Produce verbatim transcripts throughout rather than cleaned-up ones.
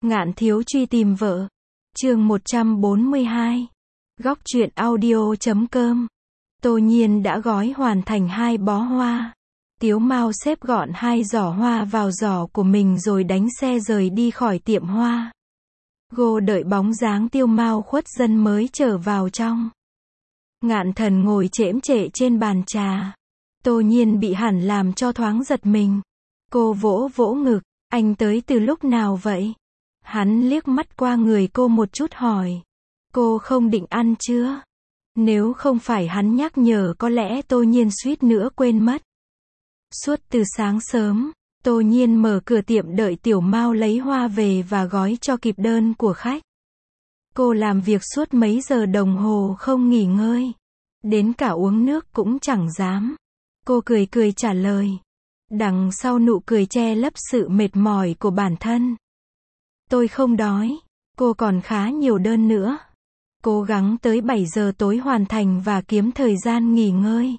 Ngạn thiếu truy tìm vợ. Chương một trăm bốn mươi hai. Góc truyện audio.com. Tô Nhiên đã gói hoàn thành hai bó hoa. Tiếu Mao xếp gọn hai giỏ hoa vào giỏ của mình rồi đánh xe rời đi khỏi tiệm hoa. Cô đợi bóng dáng Tiêu Mao khuất dân mới trở vào trong. Ngạn Thần ngồi chễm chệ trên bàn trà. Tô Nhiên bị hẳn làm cho thoáng giật mình. Cô vỗ vỗ ngực, anh tới từ lúc nào vậy? Hắn liếc mắt qua người cô một chút hỏi. Cô không định ăn chưa? Nếu không phải hắn nhắc nhở có lẽ Tô Nhiên suýt nữa quên mất. Suốt từ sáng sớm, Tô Nhiên mở cửa tiệm đợi Tiểu Mao lấy hoa về và gói cho kịp đơn của khách. Cô làm việc suốt mấy giờ đồng hồ không nghỉ ngơi. Đến cả uống nước cũng chẳng dám. Cô cười cười trả lời. Đằng sau nụ cười che lấp sự mệt mỏi của bản thân. Tôi không đói. Cô còn khá nhiều đơn nữa. Cố gắng tới bảy giờ tối hoàn thành và kiếm thời gian nghỉ ngơi.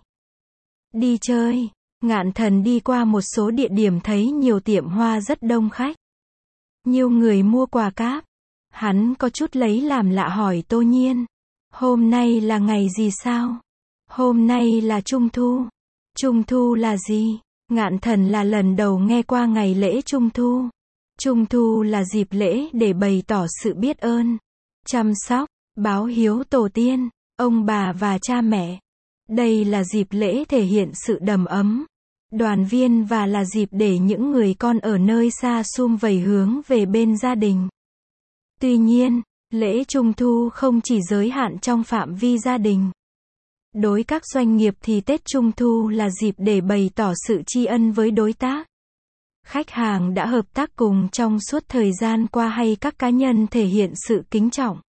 Đi chơi. Ngạn Thần đi qua một số địa điểm thấy nhiều tiệm hoa rất đông khách. Nhiều người mua quà cáp. Hắn có chút lấy làm lạ hỏi Tô Nhiên. Hôm nay là ngày gì sao? Hôm nay là Trung Thu. Trung Thu là gì? Ngạn Thần là lần đầu nghe qua ngày lễ Trung Thu. Trung Thu là dịp lễ để bày tỏ sự biết ơn, chăm sóc, báo hiếu tổ tiên, ông bà và cha mẹ. Đây là dịp lễ thể hiện sự đầm ấm, đoàn viên và là dịp để những người con ở nơi xa sum vầy hướng về bên gia đình. Tuy nhiên, lễ Trung Thu không chỉ giới hạn trong phạm vi gia đình. Đối các doanh nghiệp thì Tết Trung Thu là dịp để bày tỏ sự tri ân với đối tác, khách hàng đã hợp tác cùng trong suốt thời gian qua hay các cá nhân thể hiện sự kính trọng.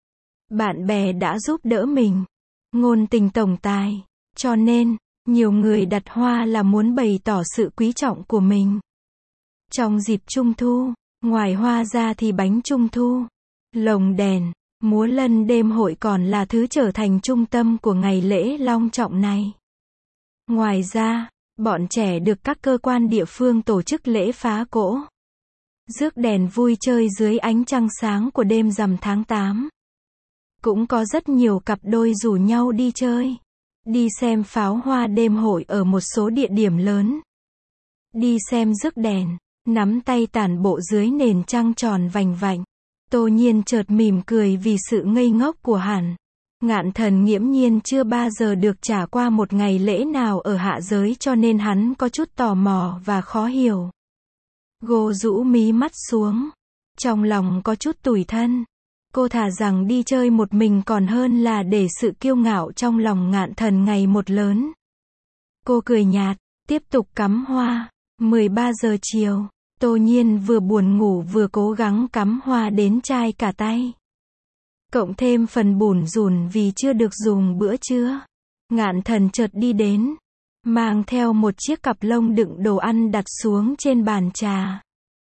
Bạn bè đã giúp đỡ mình. Ngôn tình tổng tài. Cho nên, nhiều người đặt hoa là muốn bày tỏ sự quý trọng của mình. Trong dịp Trung Thu, ngoài hoa ra thì bánh Trung Thu, lồng đèn, múa lân đêm hội còn là thứ trở thành trung tâm của ngày lễ long trọng này. Ngoài ra, bọn trẻ được các cơ quan địa phương tổ chức lễ phá cỗ, rước đèn vui chơi dưới ánh trăng sáng của đêm rằm tháng tám. Cũng có rất nhiều cặp đôi rủ nhau đi chơi, đi xem pháo hoa đêm hội ở một số địa điểm lớn, đi xem rước đèn, nắm tay tản bộ dưới nền trăng tròn vành vạnh. Tô Nhiên chợt mỉm cười vì sự ngây ngốc của hắn. Ngạn Thần nghiễm nhiên chưa bao giờ được trải qua một ngày lễ nào ở hạ giới cho nên hắn có chút tò mò và khó hiểu. Cô rũ mí mắt xuống. Trong lòng có chút tủi thân. Cô thà rằng đi chơi một mình còn hơn là để sự kiêu ngạo trong lòng Ngạn Thần ngày một lớn. Cô cười nhạt, tiếp tục cắm hoa. mười ba giờ chiều, Tô Nhiên vừa buồn ngủ vừa cố gắng cắm hoa đến chai cả tay. Cộng thêm phần bủn rủn vì chưa được dùng bữa trưa. Ngạn Thần chợt đi đến, mang theo một chiếc cặp lông đựng đồ ăn đặt xuống trên bàn trà.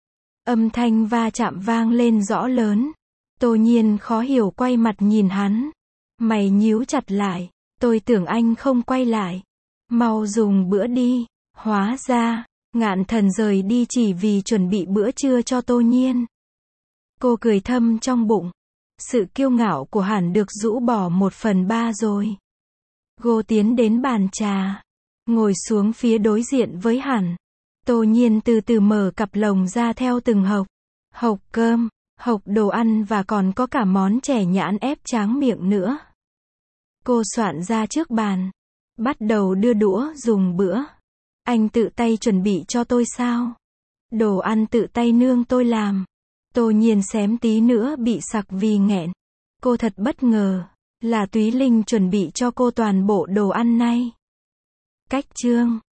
Âm thanh va chạm vang lên rõ lớn. Tô Nhiên khó hiểu quay mặt nhìn hắn. Mày nhíu chặt lại, tôi tưởng anh không quay lại. Mau dùng bữa đi. Hóa ra, Ngạn Thần rời đi chỉ vì chuẩn bị bữa trưa cho Tô Nhiên. Cô cười thầm trong bụng. Sự kiêu ngạo của hắn được rũ bỏ một phần ba rồi. Cô tiến đến bàn trà, ngồi xuống phía đối diện với hắn. Tô Nhiên từ từ mở cặp lồng ra theo từng hộc. Hộc cơm, hộc đồ ăn và còn có cả món chè nhãn ép tráng miệng nữa. Cô soạn ra trước bàn, bắt đầu đưa đũa dùng bữa. Anh tự tay chuẩn bị cho tôi sao? Đồ ăn tự tay nương tôi làm. Tô Nhiên xém tí nữa bị sặc vì nghẹn. Cô thật bất ngờ, là Túy Linh chuẩn bị cho cô toàn bộ đồ ăn này. Cách chương